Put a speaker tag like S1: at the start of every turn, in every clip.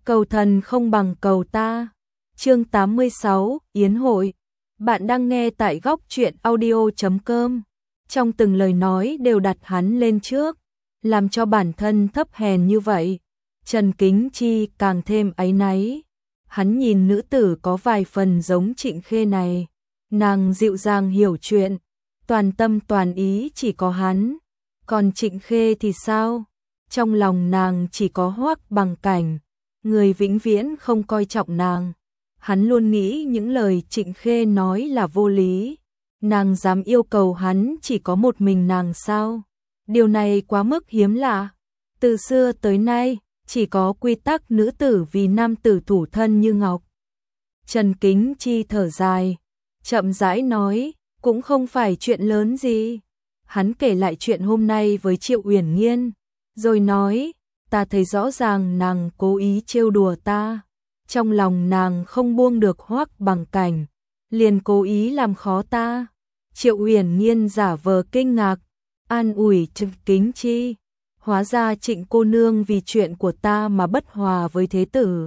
S1: cầu thần không bằng cầu ta. Chương 86, Yến hội. Bạn đang nghe tại góc truyện audio.com. Trong từng lời nói đều đặt hắn lên trước, làm cho bản thân thấp hèn như vậy. Trần Kính Chi càng thêm áy náy. Hắn nhìn nữ tử có vài phần giống Trịnh Khê này, nàng dịu dàng hiểu chuyện, toàn tâm toàn ý chỉ có hắn. Còn Trịnh Khê thì sao? Trong lòng nàng chỉ có Hoắc Bằng Cảnh, người vĩnh viễn không coi trọng nàng. Hắn luôn nghĩ những lời Trịnh Khê nói là vô lý. Nàng dám yêu cầu hắn chỉ có một mình nàng sao? Điều này quá mức hiếm lạ. Từ xưa tới nay, chỉ có quy tắc nữ tử vì nam tử thủ thân như ngọc. Trần Kính Chi thở dài, chậm rãi nói, cũng không phải chuyện lớn gì. Hắn kể lại chuyện hôm nay với Triệu Uyển Nghiên, rồi nói, ta thấy rõ ràng nàng cố ý trêu đùa ta. Trong lòng nàng không buông được Hoắc Bằng Cảnh, liền cố ý làm khó ta. Triệu Uyển Nghiên giả vờ kinh ngạc, an ủi Trần Kính Chi, hóa ra Trịnh cô nương vì chuyện của ta mà bất hòa với thế tử.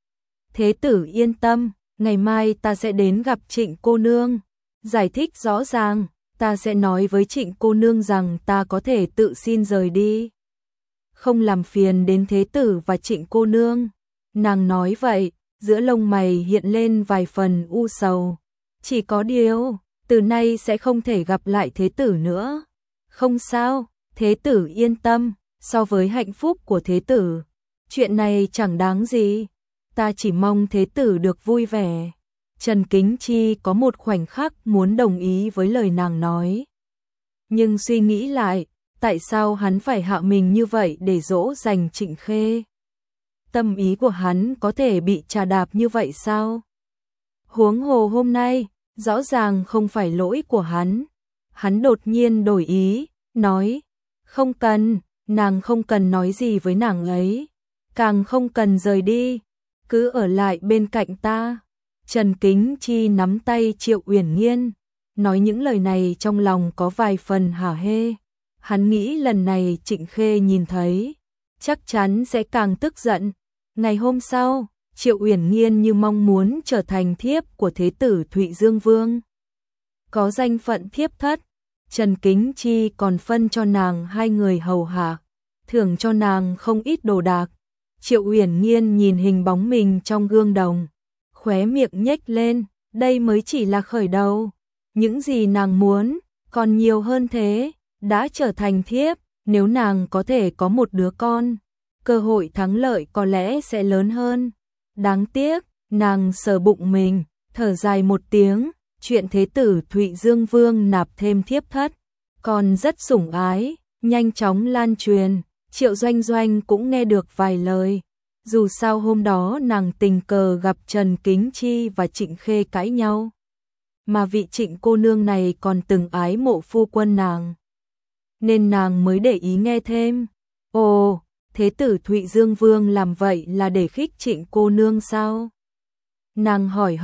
S1: Thế tử yên tâm, ngày mai ta sẽ đến gặp Trịnh cô nương, giải thích rõ ràng, ta sẽ nói với Trịnh cô nương rằng ta có thể tự xin rời đi, không làm phiền đến thế tử và Trịnh cô nương. Nàng nói vậy, giữa lông mày hiện lên vài phần u sầu. Chỉ có điều, từ nay sẽ không thể gặp lại thế tử nữa. Không sao, thế tử yên tâm, so với hạnh phúc của thế tử, chuyện này chẳng đáng gì. Ta chỉ mong thế tử được vui vẻ. Trần Kính Chi có một khoảnh khắc muốn đồng ý với lời nàng nói. Nhưng suy nghĩ lại, tại sao hắn phải hạ mình như vậy để dỗ dành Trịnh Khê? Tâm ý của hắn có thể bị trà đạp như vậy sao? Huống hồ hôm nay, rõ ràng không phải lỗi của hắn. Hắn đột nhiên đổi ý, nói, không cần, nàng không cần nói gì với nàng ấy, càng không cần rời đi, cứ ở lại bên cạnh ta. Trần Kính Chi nắm tay Triệu Uyển Nghiên, nói những lời này trong lòng có vài phần hả hê. Hắn nghĩ lần này Trịnh Khê nhìn thấy, chắc chắn sẽ càng tức giận. Ngày hôm sau, Triệu Uyển Nghiên như mong muốn trở thành thiếp của thế tử Thụy Dương Vương. Có danh phận thiếp thất, Trần Kính Chi còn phân cho nàng 2 người hầu hạ, thưởng cho nàng không ít đồ đạc. Triệu Uyển Nghiên nhìn hình bóng mình trong gương đồng, khóe miệng nhếch lên, đây mới chỉ là khởi đầu. Những gì nàng muốn, còn nhiều hơn thế. Đã trở thành thiếp, nếu nàng có thể có một đứa con, cơ hội thắng lợi có lẽ sẽ lớn hơn. Đáng tiếc, nàng sờ bụng mình, thở dài một tiếng, chuyện thế tử Thụy Dương Vương nạp thêm thiếp thất, còn rất sủng ái, nhanh chóng lan truyền. Triệu Doanh Doanh cũng nghe được vài lời. Dù sao hôm đó nàng tình cờ gặp Trần Kính Chi và Trịnh Khê cãi nhau, mà vị Trịnh cô nương này còn từng ái mộ phu quân nàng, nên nàng mới để ý nghe thêm. Ồ, thế tử Thụy Dương Vương làm vậy là để khích Trịnh cô nương sao? Nàng hỏi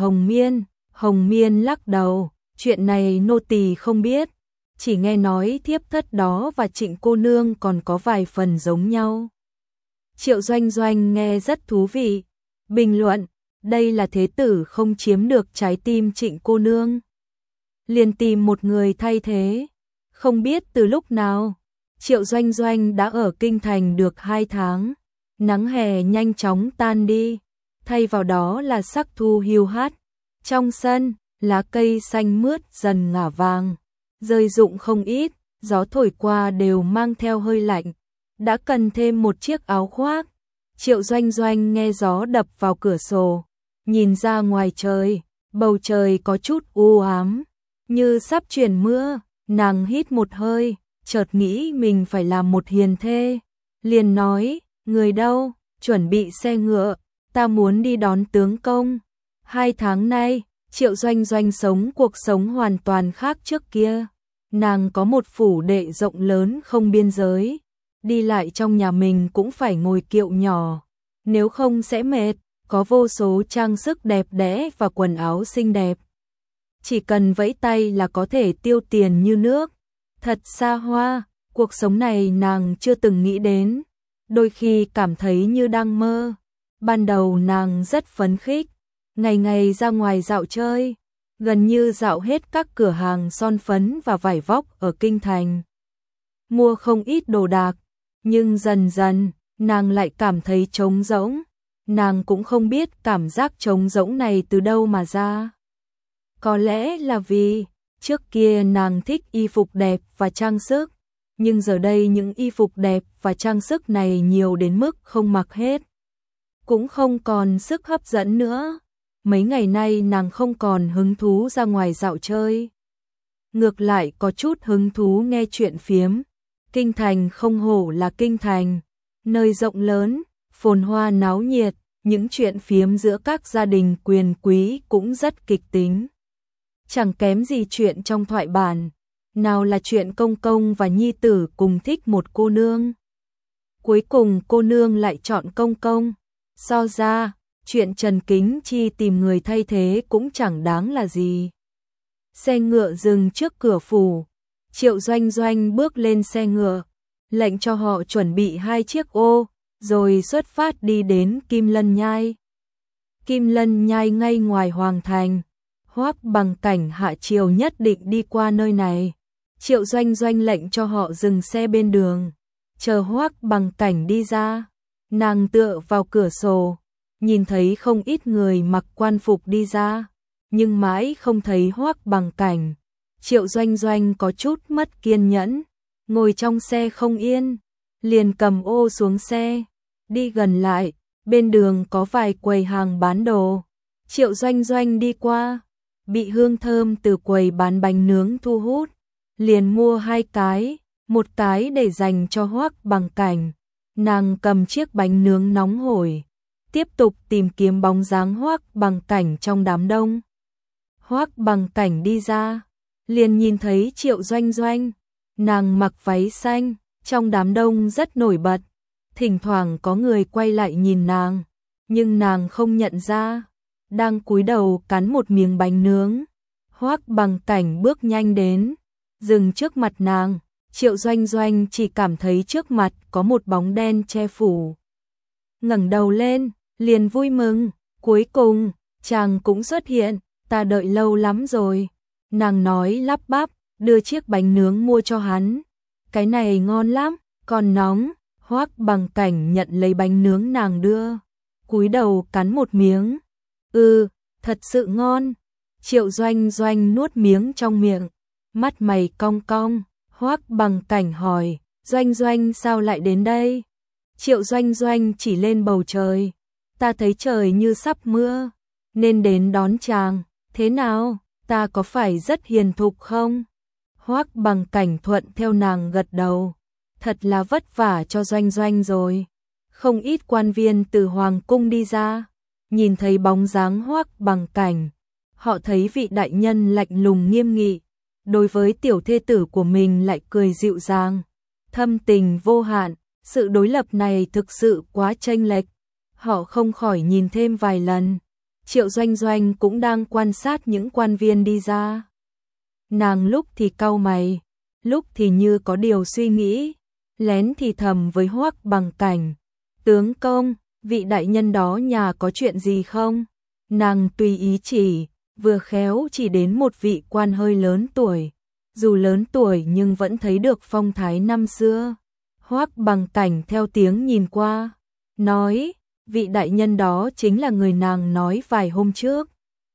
S1: Hồng Miên lắc đầu, chuyện này nô tỳ không biết, chỉ nghe nói thiếp thất đó và Trịnh cô nương còn có vài phần giống nhau. Triệu Doanh Doanh nghe rất thú vị, bình luận, đây là thế tử không chiếm được trái tim Trịnh cô nương, liền tìm một người thay thế. Không biết từ lúc nào, Triệu Doanh Doanh đã ở kinh thành được 2 tháng, nắng hè nhanh chóng tan đi, thay vào đó là sắc thu hiu hắt. Trong sân, lá cây xanh mướt dần ngả vàng, rơi rụng không ít, gió thổi qua đều mang theo hơi lạnh, đã cần thêm một chiếc áo khoác. Triệu Doanh Doanh nghe gió đập vào cửa sổ, nhìn ra ngoài trời, bầu trời có chút u ám, như sắp chuyển mưa. Nàng hít một hơi, chợt nghĩ mình phải làm một hiền thê, liền nói, người đâu, chuẩn bị xe ngựa, ta muốn đi đón tướng công. 2 tháng nay, Triệu Doanh Doanh sống cuộc sống hoàn toàn khác trước kia. Nàng có một phủ đệ rộng lớn không biên giới, đi lại trong nhà mình cũng phải ngồi kiệu nhỏ, nếu không sẽ mệt, có vô số trang sức đẹp đẽ và quần áo xinh đẹp. Chỉ cần vẫy tay là có thể tiêu tiền như nước. Thật xa hoa, cuộc sống này nàng chưa từng nghĩ đến, đôi khi cảm thấy như đang mơ. Ban đầu nàng rất phấn khích, ngày ngày ra ngoài dạo chơi, gần như dạo hết các cửa hàng son phấn và vải vóc ở kinh thành. Mua không ít đồ đạc, nhưng dần dần, nàng lại cảm thấy trống rỗng. Nàng cũng không biết cảm giác trống rỗng này từ đâu mà ra. Có lẽ là vì trước kia nàng thích y phục đẹp và trang sức, nhưng giờ đây những y phục đẹp và trang sức này nhiều đến mức không mặc hết, cũng không còn sức hấp dẫn nữa. Mấy ngày nay nàng không còn hứng thú ra ngoài dạo chơi, ngược lại có chút hứng thú nghe chuyện phiếm. Kinh thành không hổ là kinh thành, nơi rộng lớn, phồn hoa náo nhiệt, những chuyện phiếm giữa các gia đình quyền quý cũng rất kịch tính. Chẳng kém gì chuyện trong thoại bản, nào là chuyện công công và nhi tử cùng thích một cô nương. Cuối cùng cô nương lại chọn công công. So ra, chuyện Trần Kính Chi tìm người thay thế cũng chẳng đáng là gì. Xe ngựa dừng trước cửa phủ, Triệu Doanh Doanh bước lên xe ngựa, lệnh cho họ chuẩn bị 2 chiếc ô, rồi xuất phát đi đến Kim Lân Nhai. Kim Lân Nhai ngay ngoài hoàng thành, Hoắc Bằng Cảnh hạ triều nhất định đi qua nơi này. Triệu Doanh Doanh lệnh cho họ dừng xe bên đường, chờ Hoắc Bằng Cảnh đi ra. Nàng tựa vào cửa sổ, nhìn thấy không ít người mặc quan phục đi ra, nhưng mãi không thấy Hoắc Bằng Cảnh. Triệu Doanh Doanh có chút mất kiên nhẫn, ngồi trong xe không yên, liền cầm ô xuống xe, đi gần lại, bên đường có vài quầy hàng bán đồ. Triệu Doanh Doanh đi qua, bị hương thơm từ quầy bán bánh nướng thu hút, liền mua 2 cái, một cái để dành cho Hoắc Bằng Cảnh. Nàng cầm chiếc bánh nướng nóng hổi, tiếp tục tìm kiếm bóng dáng Hoắc Bằng Cảnh trong đám đông. Hoắc Bằng Cảnh đi ra, liền nhìn thấy Triệu Doanh Doanh, nàng mặc váy xanh, trong đám đông rất nổi bật. Thỉnh thoảng có người quay lại nhìn nàng, nhưng nàng không nhận ra, đang cúi đầu cắn một miếng bánh nướng. Hoắc Bằng Cảnh bước nhanh đến, dừng trước mặt nàng. Triệu Doanh Doanh chỉ cảm thấy trước mặt có một bóng đen che phủ. Ngẩng đầu lên, liền vui mừng, cuối cùng, chàng cũng xuất hiện, ta đợi lâu lắm rồi. Nàng nói lắp bắp, đưa chiếc bánh nướng mua cho hắn. Cái này ngon lắm, còn nóng. Hoắc Bằng Cảnh nhận lấy bánh nướng nàng đưa, cúi đầu cắn một miếng. Thật sự ngon. Triệu Doanh Doanh nuốt miếng trong miệng, mắt mày cong cong. Hoắc Bằng Cảnh hỏi, Doanh Doanh sao lại đến đây? Triệu Doanh Doanh chỉ lên bầu trời, ta thấy trời như sắp mưa, nên đến đón chàng. Thế nào, ta có phải rất hiền thục không? Hoắc Bằng Cảnh thuận theo nàng gật đầu, thật là vất vả cho Doanh Doanh rồi. Không ít quan viên từ hoàng cung đi ra, nhìn thấy bóng dáng Hoắc Bằng Cảnh, họ thấy vị đại nhân lạnh lùng nghiêm nghị, đối với tiểu thê tử của mình lại cười dịu dàng, thâm tình vô hạn. Sự đối lập này thực sự quá chênh lệch, họ không khỏi nhìn thêm vài lần. Triệu Doanh Doanh cũng đang quan sát những quan viên đi ra. Nàng lúc thì cau mày, lúc thì như có điều suy nghĩ, lén thì thầm với Hoắc Bằng Cảnh, tướng công, vị đại nhân đó nhà có chuyện gì không? Nàng tùy ý chỉ, vừa khéo chỉ đến một vị quan hơi lớn tuổi, dù lớn tuổi nhưng vẫn thấy được phong thái năm xưa. Hoắc Bằng Cảnh theo tiếng nhìn qua, nói, vị đại nhân đó chính là người nàng nói vài hôm trước,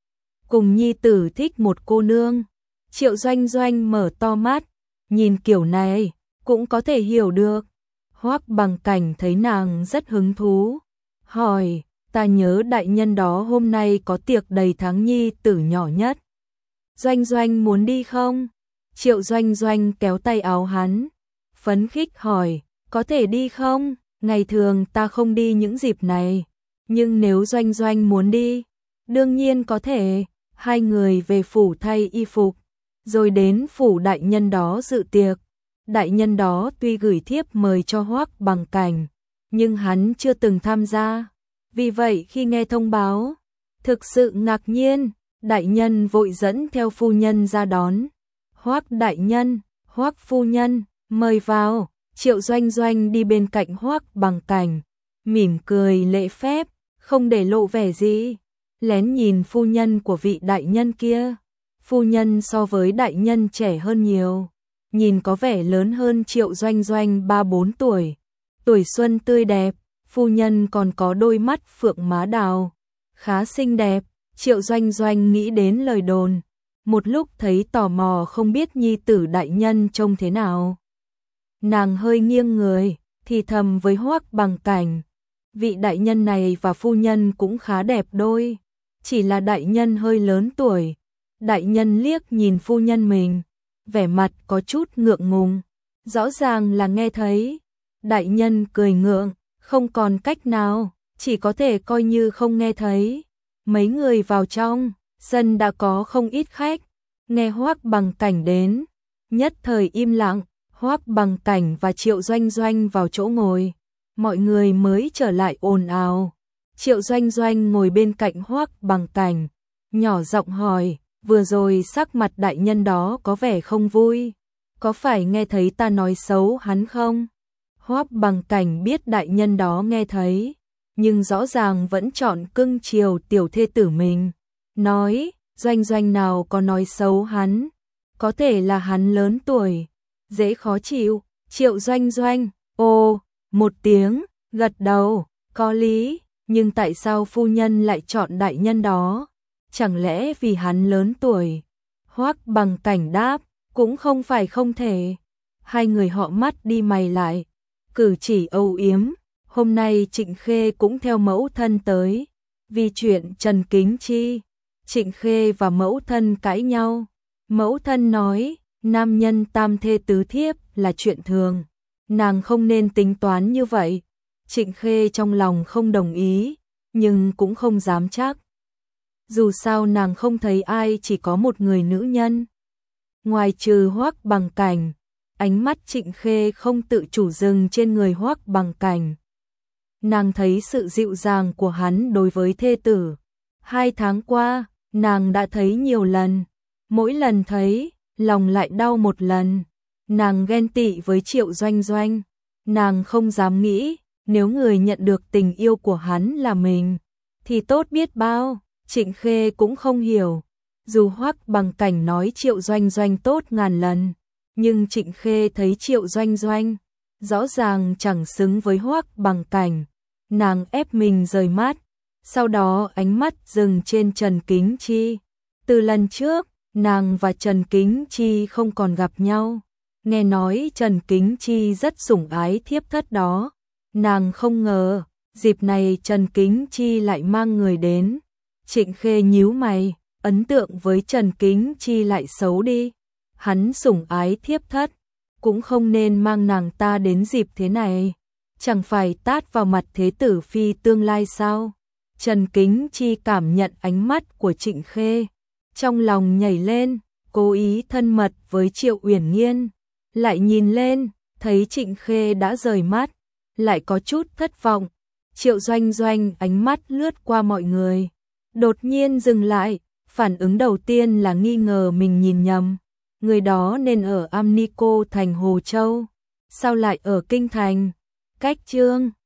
S1: cùng nhi tử thích một cô nương. Triệu Doanh Doanh mở to mắt, nhìn kiểu này, cũng có thể hiểu được. Hoắc Bằng Cảnh thấy nàng rất hứng thú, hỏi, ta nhớ đại nhân đó hôm nay có tiệc đầy tháng nhi tử nhỏ nhất. Doanh Doanh muốn đi không? Triệu Doanh Doanh kéo tay áo hắn, phấn khích hỏi, có thể đi không? Ngày thường ta không đi những dịp này, nhưng nếu Doanh Doanh muốn đi, đương nhiên có thể. Hai người về phủ thay y phục, rồi đến phủ đại nhân đó dự tiệc. Đại nhân đó tuy gửi thiếp mời cho Hoắc Bằng Cảnh, nhưng hắn chưa từng tham gia. Vì vậy khi nghe thông báo, thực sự ngạc nhiên, đại nhân vội dẫn theo phu nhân ra đón. Hoắc đại nhân, Hoắc phu nhân, mời vào. Triệu Doanh Doanh đi bên cạnh Hoắc Bằng Cảnh, mỉm cười lễ phép, không để lộ vẻ gì, lén nhìn phu nhân của vị đại nhân kia. Phu nhân so với đại nhân trẻ hơn nhiều, nhìn có vẻ lớn hơn Triệu Doanh Doanh 3-4 tuổi. Tuổi xuân tươi đẹp, phu nhân còn có đôi mắt phượng má đào, khá xinh đẹp. Triệu Doanh Doanh nghĩ đến lời đồn, một lúc thấy tò mò không biết nhi tử đại nhân trông thế nào. Nàng hơi nghiêng người, thì thầm với Hoắc Bằng Cảnh, vị đại nhân này và phu nhân cũng khá đẹp đôi, chỉ là đại nhân hơi lớn tuổi. Đại nhân liếc nhìn phu nhân mình, vẻ mặt có chút ngượng ngùng, rõ ràng là nghe thấy. Đại nhân cười ngượng, không còn cách nào, chỉ có thể coi như không nghe thấy. Mấy người vào trong, sân đã có không ít khách, nghe Hoắc Bằng Cảnh đến, nhất thời im lặng. Hoắc Bằng Cảnh và Triệu Doanh Doanh vào chỗ ngồi, mọi người mới trở lại ồn ào. Triệu Doanh Doanh ngồi bên cạnh Hoắc Bằng Cảnh, nhỏ giọng hỏi, vừa rồi sắc mặt đại nhân đó có vẻ không vui, có phải nghe thấy ta nói xấu hắn không? Hoắc Bằng Cảnh biết đại nhân đó nghe thấy, nhưng rõ ràng vẫn chọn cưng chiều tiểu thê tử mình, nói, Doanh Doanh nào có nói xấu hắn, có thể là hắn lớn tuổi, dễ khó chịu. Triệu Doanh Doanh, ồ, một tiếng, gật đầu, có lý, nhưng tại sao phu nhân lại chọn đại nhân đó? Chẳng lẽ vì hắn lớn tuổi? Hoắc Bằng Cảnh đáp, cũng không phải không thể. Hai người họ mắt đi mày lại, cử chỉ âu yếm. Hôm nay Trịnh Khê cũng theo mẫu thân tới, vì chuyện Trần Kính Chi. Trịnh Khê và mẫu thân cãi nhau. Mẫu thân nói, nam nhân tam thê tứ thiếp là chuyện thường, nàng không nên tính toán như vậy. Trịnh Khê trong lòng không đồng ý, nhưng cũng không dám chắc. Dù sao nàng không thấy ai chỉ có một người nữ nhân. Ngoài trừ Hoắc Bằng Cảnh, ánh mắt Trịnh Khê không tự chủ dừng trên người Hoắc Bằng Cảnh. Nàng thấy sự dịu dàng của hắn đối với thê tử. 2 tháng qua, nàng đã thấy nhiều lần, mỗi lần thấy, lòng lại đau một lần. Nàng ghen tị với Triệu Doanh Doanh, nàng không dám nghĩ, nếu người nhận được tình yêu của hắn là mình, thì tốt biết bao. Trịnh Khê cũng không hiểu, dù Hoắc Bằng Cảnh nói Triệu Doanh Doanh tốt ngàn lần, nhưng Trịnh Khê thấy Triệu Doanh Doanh rõ ràng chẳng xứng với Hoắc Bằng Cảnh. Nàng ép mình rời mắt, sau đó ánh mắt dừng trên Trần Kính Chi. Từ lần trước, nàng và Trần Kính Chi không còn gặp nhau. Nghe nói Trần Kính Chi rất sủng ái thiếp thất đó. Nàng không ngờ, dịp này Trần Kính Chi lại mang người đến. Trịnh Khê nhíu mày, ấn tượng với Trần Kính Chi lại xấu đi. Hắn sủng ái thiếp thất, cũng không nên mang nàng ta đến dịp thế này. Chẳng phải tát vào mặt thế tử phi tương lai sao? Trần Kính Chi cảm nhận ánh mắt của Trịnh Khê, trong lòng nhảy lên, cố ý thân mật với Triệu Uyển Nghiên. Lại nhìn lên, thấy Trịnh Khê đã rời mắt, lại có chút thất vọng. Triệu Doanh Doanh ánh mắt lướt qua mọi người, đột nhiên dừng lại, phản ứng đầu tiên là nghi ngờ mình nhìn nhầm. Người đó nên ở Am Ni Cô thành Hồ Châu, sao lại ở Kinh Thành? Cách chương